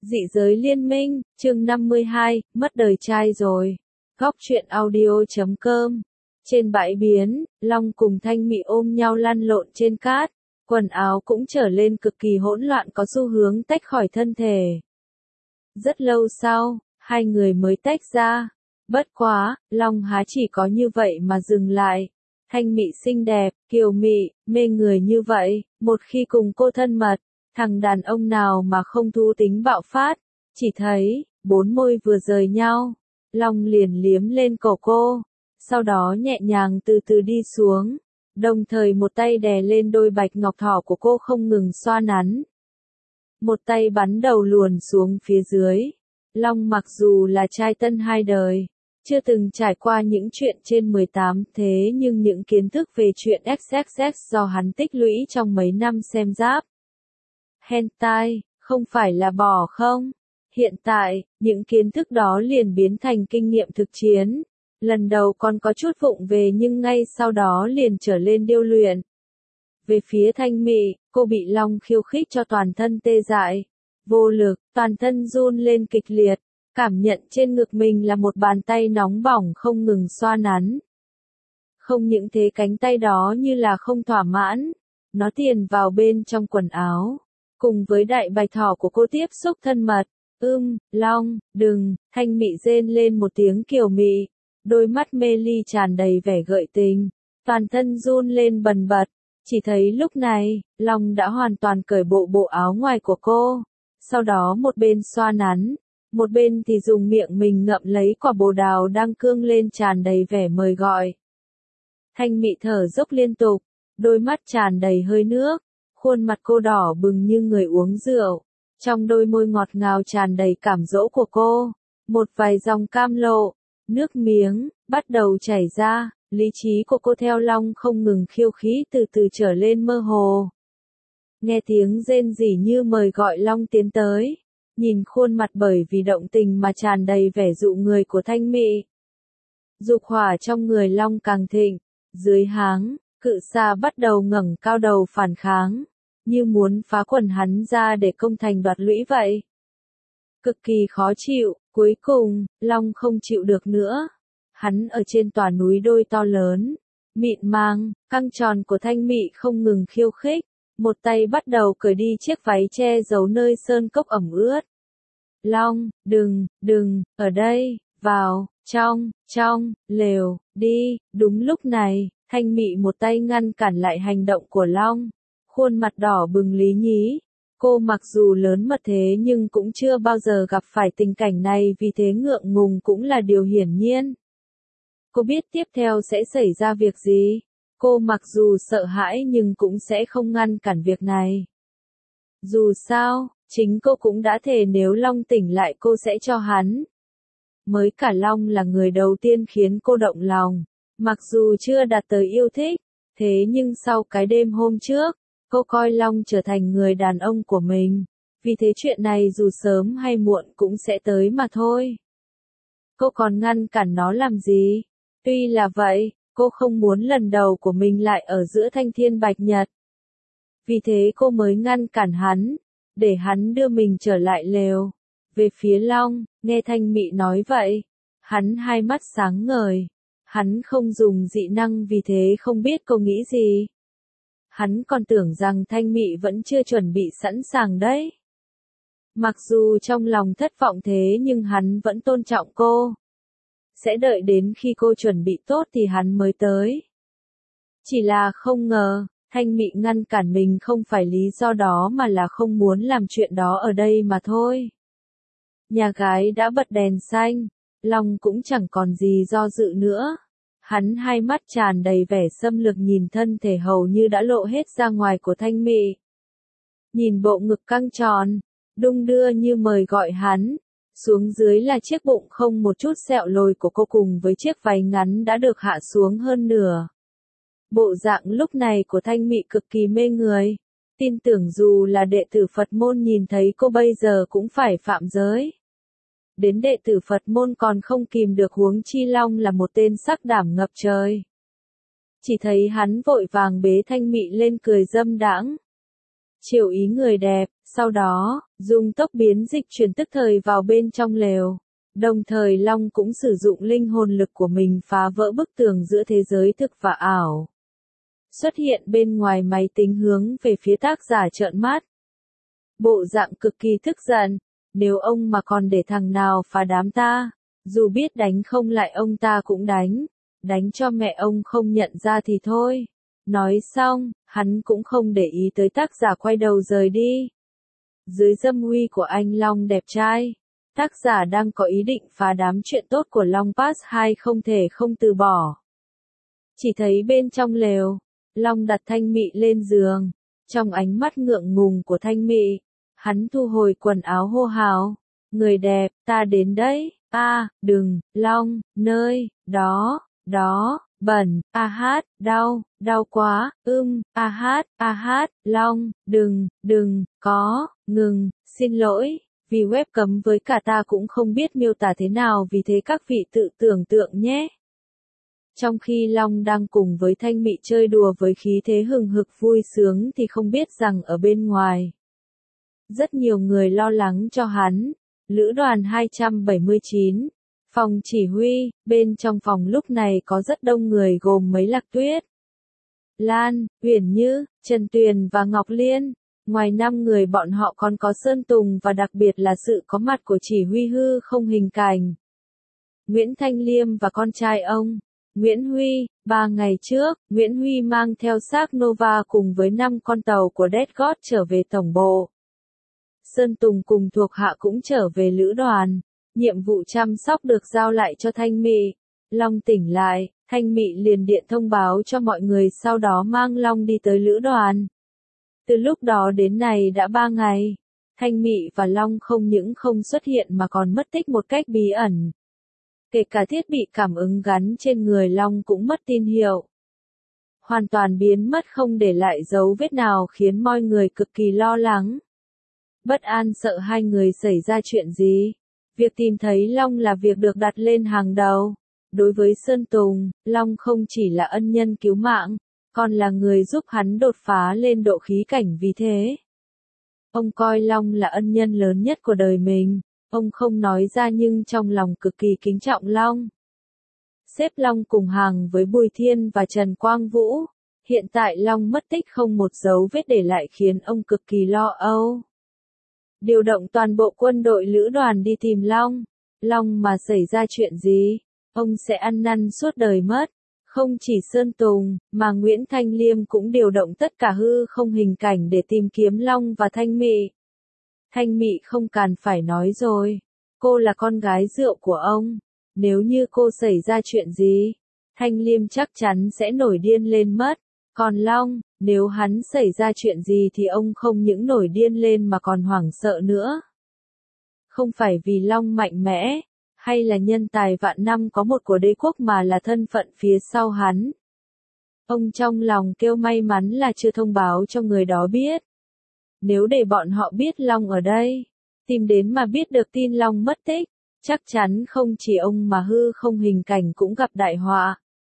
Dị giới liên minh, chương 52, mất đời trai rồi. Góc truyện audio.com. Trên bãi biển, Long cùng Thanh Mị ôm nhau lăn lộn trên cát, quần áo cũng trở lên cực kỳ hỗn loạn, có xu hướng tách khỏi thân thể. Rất lâu sau, hai người mới tách ra. Bất quá, Long há chỉ có như vậy mà dừng lại. Thanh Mị xinh đẹp, kiều mị, mê người như vậy, một khi cùng cô thân mật, thằng đàn ông nào mà không thú tính bạo phát. Chỉ thấy, bốn môi vừa rời nhau, Long liền liếm lên cổ cô, sau đó nhẹ nhàng từ từ đi xuống, đồng thời một tay đè lên đôi bạch ngọc thỏ của cô không ngừng xoa nắn. Một tay bắn đầu luồn xuống phía dưới. Long mặc dù là trai tân hai đời, chưa từng trải qua những chuyện trên 18, thế nhưng những kiến thức về chuyện XXX do hắn tích lũy trong mấy năm xem giáp hentai, không phải là bỏ không? Hiện tại, những kiến thức đó liền biến thành kinh nghiệm thực chiến. Lần đầu còn có chút vụng về nhưng ngay sau đó liền trở lên điêu luyện. Về phía Thanh Mị, cô bị Long khiêu khích cho toàn thân tê dại, vô lực, toàn thân run lên kịch liệt, cảm nhận trên ngực mình là một bàn tay nóng bỏng không ngừng xoa nắn. Không những thế, cánh tay đó như là không thỏa mãn, nó tiền vào bên trong quần áo, cùng với đại bạch thỏ của cô tiếp xúc thân mật. Long, đừng, Thanh Mị rên lên một tiếng kiều mị, đôi mắt mê ly tràn đầy vẻ gợi tình, toàn thân run lên bần bật. Chỉ thấy lúc này, Long đã hoàn toàn cởi bộ áo ngoài của cô, sau đó một bên xoa nắn, một bên thì dùng miệng mình ngậm lấy quả bồ đào đang cương lên tràn đầy vẻ mời gọi. Thanh Mị thở dốc liên tục, đôi mắt tràn đầy hơi nước, khuôn mặt cô đỏ bừng như người uống rượu, trong đôi môi ngọt ngào tràn đầy cảm dỗ của cô, một vài dòng cam lộ, nước miếng, bắt đầu chảy ra, lý trí của cô theo Long không ngừng khiêu khích từ từ trở lên mơ hồ. Nghe tiếng rên rỉ như mời gọi Long tiến tới, nhìn khuôn mặt bởi vì động tình mà tràn đầy vẻ dụ người của Thanh Mị. Dục hỏa trong người Long càng thịnh, dưới háng, cự xà bắt đầu ngẩng cao đầu phản kháng, như muốn phá quần hắn ra để công thành đoạt lũy vậy. Cực kỳ khó chịu, cuối cùng, Long không chịu được nữa. Hắn ở trên tòa núi đôi to lớn, mịn màng, căng tròn của Thanh Mị không ngừng khiêu khích, một tay bắt đầu cởi đi chiếc váy che giấu nơi sơn cốc ẩm ướt. Long, đừng, ở đây, vào, trong, lều, đi. Đúng lúc này, Thanh Mị một tay ngăn cản lại hành động của Long, khuôn mặt đỏ bừng lý nhí. Cô mặc dù lớn mật thế nhưng cũng chưa bao giờ gặp phải tình cảnh này, vì thế ngượng ngùng cũng là điều hiển nhiên. Cô biết tiếp theo sẽ xảy ra việc gì. Cô mặc dù sợ hãi nhưng cũng sẽ không ngăn cản việc này. Dù sao, chính cô cũng đã thề nếu Long tỉnh lại cô sẽ cho hắn. Mới cả Long là người đầu tiên khiến cô động lòng. Mặc dù chưa đạt tới yêu thích, thế nhưng sau cái đêm hôm trước, cô coi Long trở thành người đàn ông của mình. Vì thế chuyện này dù sớm hay muộn cũng sẽ tới mà thôi. Cô còn ngăn cản nó làm gì? Tuy là vậy, cô không muốn lần đầu của mình lại ở giữa thanh thiên bạch nhật. Vì thế cô mới ngăn cản hắn, để hắn đưa mình trở lại lều. Về phía Long, nghe Thanh Mị nói vậy, hắn hai mắt sáng ngời. Hắn không dùng dị năng vì thế không biết cô nghĩ gì. Hắn còn tưởng rằng Thanh Mị vẫn chưa chuẩn bị sẵn sàng đấy. Mặc dù trong lòng thất vọng thế nhưng hắn vẫn tôn trọng cô. Sẽ đợi đến khi cô chuẩn bị tốt thì hắn mới tới. Chỉ là không ngờ, Thanh Mị ngăn cản mình không phải lý do đó mà là không muốn làm chuyện đó ở đây mà thôi. Nhà gái đã bật đèn xanh, Long cũng chẳng còn gì do dự nữa. Hắn hai mắt tràn đầy vẻ xâm lược nhìn thân thể hầu như đã lộ hết ra ngoài của Thanh Mị. Nhìn bộ ngực căng tròn, đung đưa như mời gọi hắn. Xuống dưới là chiếc bụng không một chút sẹo lồi của cô cùng với chiếc váy ngắn đã được hạ xuống hơn nửa. Bộ dạng lúc này của Thanh Mị cực kỳ mê người. Tin tưởng dù là đệ tử Phật môn nhìn thấy cô bây giờ cũng phải phạm giới. Đến đệ tử Phật môn còn không kìm được, huống chi Long là một tên sắc đảm ngập trời. Chỉ thấy hắn vội vàng bế Thanh Mị lên cười dâm đãng. chiều ý người đẹp, sau đó, dùng tốc biến dịch chuyển tức thời vào bên trong lều. Đồng thời Long cũng sử dụng linh hồn lực của mình phá vỡ bức tường giữa thế giới thực và ảo. Xuất hiện bên ngoài máy tính hướng về phía tác giả trợn mắt. Bộ dạng cực kỳ tức giận, nếu ông mà còn để thằng nào phá đám ta, dù biết đánh không lại ông ta cũng đánh cho mẹ ông không nhận ra thì thôi. Nói xong, hắn cũng không để ý tới tác giả quay đầu rời đi. Dưới dâm uy của anh Long đẹp trai, tác giả đang có ý định phá đám chuyện tốt của Long Pass 2 không thể không từ bỏ. Chỉ thấy bên trong lều, Long đặt Thanh Mị lên giường, trong ánh mắt ngượng ngùng của Thanh Mị, hắn thu hồi quần áo hô hào, người đẹp, ta đến đấy, đừng, Long, nơi, đó, bẩn, đau quá, Long, đừng, ngừng, xin lỗi, vì web cấm với cả ta cũng không biết miêu tả thế nào vì thế các vị tự tưởng tượng nhé. Trong khi Long đang cùng với Thanh Mị chơi đùa với khí thế hừng hực vui sướng thì không biết rằng ở bên ngoài, rất nhiều người lo lắng cho hắn. Lữ đoàn 279, phòng chỉ huy, bên trong phòng lúc này có rất đông người gồm mấy Lạc Tuyết, Lan, Uyển Như, Trần Tuyền và Ngọc Liên. Ngoài 5 người bọn họ còn có Sơn Tùng và đặc biệt là sự có mặt của chỉ huy hư không hình cảnh, Nguyễn Thanh Liêm và con trai ông, Nguyễn Huy. 3 ngày trước, Nguyễn Huy mang theo xác Nova cùng với 5 con tàu của Death God trở về tổng bộ. Sơn Tùng cùng thuộc hạ cũng trở về lữ đoàn, nhiệm vụ chăm sóc được giao lại cho Thanh Mị. Long tỉnh lại, Thanh Mị liền điện thông báo cho mọi người sau đó mang Long đi tới lữ đoàn. Từ lúc đó đến nay đã 3 ngày, Thanh Mị và Long không những không xuất hiện mà còn mất tích một cách bí ẩn. Kể cả thiết bị cảm ứng gắn trên người Long cũng mất tín hiệu. Hoàn toàn biến mất không để lại dấu vết nào khiến mọi người cực kỳ lo lắng. Bất an sợ hai người xảy ra chuyện gì. Việc tìm thấy Long là việc được đặt lên hàng đầu. Đối với Sơn Tùng, Long không chỉ là ân nhân cứu mạng, còn là người giúp hắn đột phá lên độ khí cảnh vì thế. Ông coi Long là ân nhân lớn nhất của đời mình. Ông không nói ra nhưng trong lòng cực kỳ kính trọng Long. Xếp Long cùng hàng với Bùi Thiên và Trần Quang Vũ. Hiện tại Long mất tích không một dấu vết để lại khiến ông cực kỳ lo âu. Điều động toàn bộ quân đội lữ đoàn đi tìm Long. Long mà xảy ra chuyện gì, ông sẽ ăn năn suốt đời mất. Không chỉ Sơn Tùng, mà Nguyễn Thanh Liêm cũng điều động tất cả hư không hình cảnh để tìm kiếm Long và Thanh Mị. Thanh Mị không cần phải nói rồi. Cô là con gái rượu của ông. Nếu như cô xảy ra chuyện gì, Thanh Liêm chắc chắn sẽ nổi điên lên mất. Còn Long, nếu hắn xảy ra chuyện gì thì ông không những nổi điên lên mà còn hoảng sợ nữa. Không phải vì Long mạnh mẽ, hay là nhân tài vạn năm có một của đế quốc mà là thân phận phía sau hắn. Ông trong lòng kêu may mắn là chưa thông báo cho người đó biết. Nếu để bọn họ biết Long ở đây, tìm đến mà biết được tin Long mất tích, chắc chắn không chỉ ông mà hư không hình cảnh cũng gặp đại họa.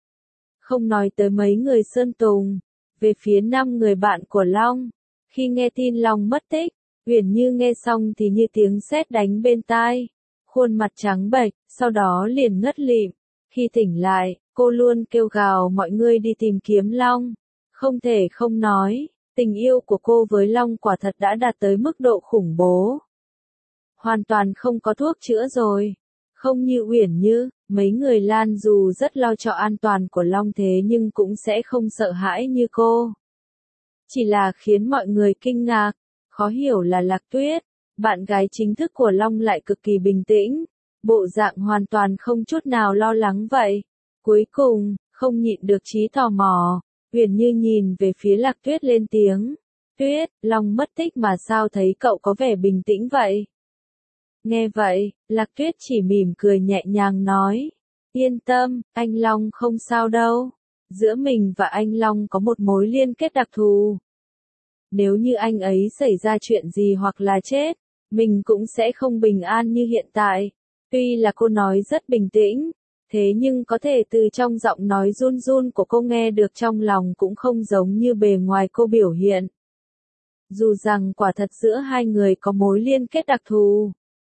Không nói tới mấy người Sơn Tùng, về phía 5 người bạn của Long, khi nghe tin Long mất tích, Uyển Như nghe xong thì như tiếng sét đánh bên tai, khuôn mặt trắng bệch, sau đó liền ngất lịm. Khi tỉnh lại, cô luôn kêu gào mọi người đi tìm kiếm Long. Không thể không nói, tình yêu của cô với Long quả thật đã đạt tới mức độ khủng bố. Hoàn toàn không có thuốc chữa rồi. Không như Uyển Như, mấy người Lan dù rất lo cho an toàn của Long thế nhưng cũng sẽ không sợ hãi như cô. Chỉ là khiến mọi người kinh ngạc, khó hiểu là Lạc Tuyết, bạn gái chính thức của Long lại cực kỳ bình tĩnh, bộ dạng hoàn toàn không chút nào lo lắng vậy. Cuối cùng, không nhịn được trí tò mò, Uyển Như nhìn về phía Lạc Tuyết lên tiếng. Tuyết, Long mất tích mà sao thấy cậu có vẻ bình tĩnh vậy? Nghe vậy, Lạc Tuyết chỉ mỉm cười nhẹ nhàng nói. Yên tâm, anh Long không sao đâu. Giữa mình và anh Long có một mối liên kết đặc thù. Nếu như anh ấy xảy ra chuyện gì hoặc là chết, mình cũng sẽ không bình an như hiện tại. Tuy là cô nói rất bình tĩnh, thế nhưng có thể từ trong giọng nói run run của cô nghe được trong lòng cũng không giống như bề ngoài cô biểu hiện. Dù rằng quả thật giữa hai người có mối liên kết đặc thù.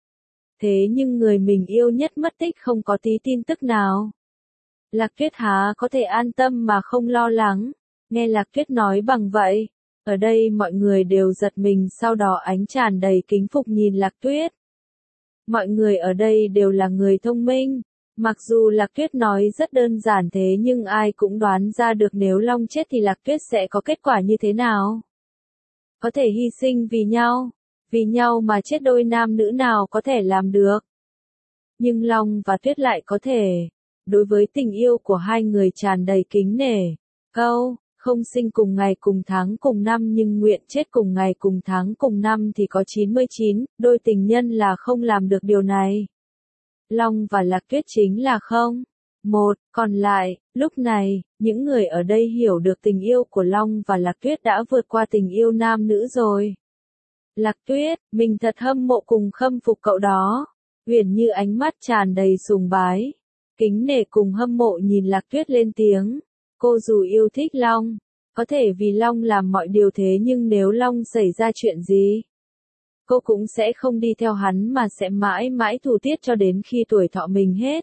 Thế nhưng người mình yêu nhất mất tích không có tí tin tức nào. Lạc Tuyết há có thể an tâm mà không lo lắng. Nghe Lạc Tuyết nói bằng vậy, ở đây mọi người đều giật mình, sau đó ánh tràn đầy kính phục nhìn Lạc Tuyết. Mọi người ở đây đều là người thông minh. Mặc dù Lạc Tuyết nói rất đơn giản thế nhưng ai cũng đoán ra được nếu Long chết thì Lạc Tuyết sẽ có kết quả như thế nào. Có thể hy sinh vì nhau mà chết, đôi nam nữ nào có thể làm được. Nhưng Long và Tuyết lại có thể. Đối với tình yêu của hai người tràn đầy kính nể. Câu, không sinh cùng ngày cùng tháng cùng năm nhưng nguyện chết cùng ngày cùng tháng cùng năm thì có 99, đôi tình nhân là không làm được điều này. Long và Lạc Tuyết chính là không. Một, còn lại, lúc này, những người ở đây hiểu được tình yêu của Long và Lạc Tuyết đã vượt qua tình yêu nam nữ rồi. Lạc Tuyết, mình thật hâm mộ cùng khâm phục cậu đó. Huyền Như ánh mắt tràn đầy sùng bái. Kính nể cùng hâm mộ nhìn Lạc Tuyết lên tiếng. Cô dù yêu thích Long, có thể vì Long làm mọi điều thế nhưng nếu Long xảy ra chuyện gì, cô cũng sẽ không đi theo hắn mà sẽ mãi mãi thù tiết cho đến khi tuổi thọ mình hết.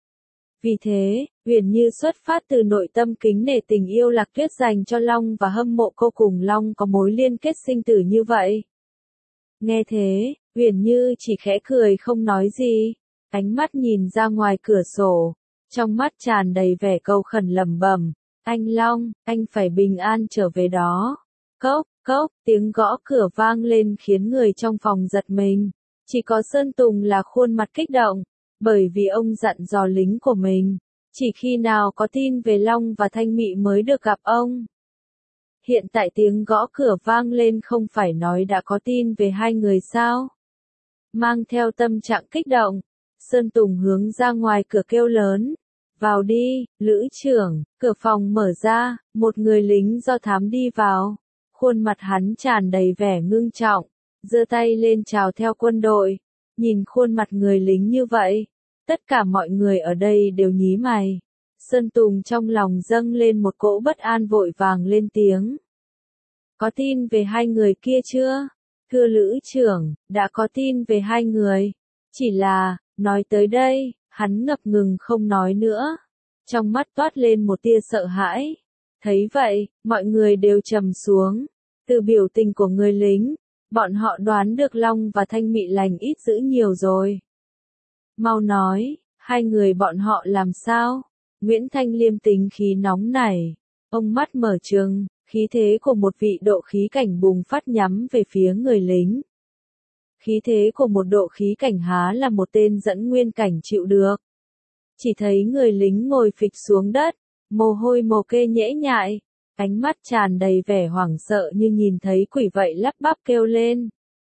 Vì thế, Huyền Như xuất phát từ nội tâm kính nể tình yêu Lạc Tuyết dành cho Long và hâm mộ cô cùng Long có mối liên kết sinh tử như vậy. Nghe thế, Huyền Như chỉ khẽ cười không nói gì, ánh mắt nhìn ra ngoài cửa sổ, trong mắt tràn đầy vẻ câu khẩn lẩm bẩm, anh Long, anh phải bình an trở về đó. Cốc, cốc, tiếng gõ cửa vang lên khiến người trong phòng giật mình. Chỉ có Sơn Tùng là khuôn mặt kích động, bởi vì ông dặn dò lính của mình, chỉ khi nào có tin về Long và Thanh Mị mới được gặp ông. Hiện tại tiếng gõ cửa vang lên không phải nói đã có tin về hai người sao? Mang theo tâm trạng kích động, Sơn Tùng hướng ra ngoài cửa kêu lớn. Vào đi, Lữ trưởng, cửa phòng mở ra, một người lính do thám đi vào. Khuôn mặt hắn tràn đầy vẻ ngưng trọng, giơ tay lên chào theo quân đội. Nhìn khuôn mặt người lính như vậy, tất cả mọi người ở đây đều nhí mày. Sơn Tùng trong lòng dâng lên một cỗ bất an vội vàng lên tiếng. Có tin về hai người kia chưa? Thưa Lữ trưởng, đã có tin về hai người. Chỉ là, nói tới đây, hắn ngập ngừng không nói nữa. Trong mắt toát lên một tia sợ hãi. Thấy vậy, mọi người đều trầm xuống. Từ biểu tình của người lính, bọn họ đoán được Long và Thanh Mị lành ít dữ nhiều rồi. Mau nói, hai người bọn họ làm sao? Nguyễn Thanh Liêm tính khí nóng nảy. Ông mắt mở trừng, khí thế của một vị độ khí cảnh bùng phát nhắm về phía người lính. Khí thế của một độ khí cảnh há là một tên dẫn nguyên cảnh chịu được. Chỉ thấy người lính ngồi phịch xuống đất, mồ hôi mồ kê nhễ nhại, ánh mắt tràn đầy vẻ hoảng sợ như nhìn thấy quỷ vậy lắp bắp kêu lên.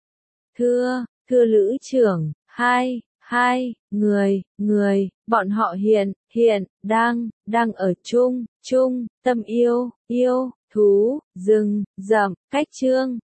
Thưa Lữ trưởng, hai người, bọn họ hiện, đang ở chung, tâm yêu, thú, rừng, rậm, cách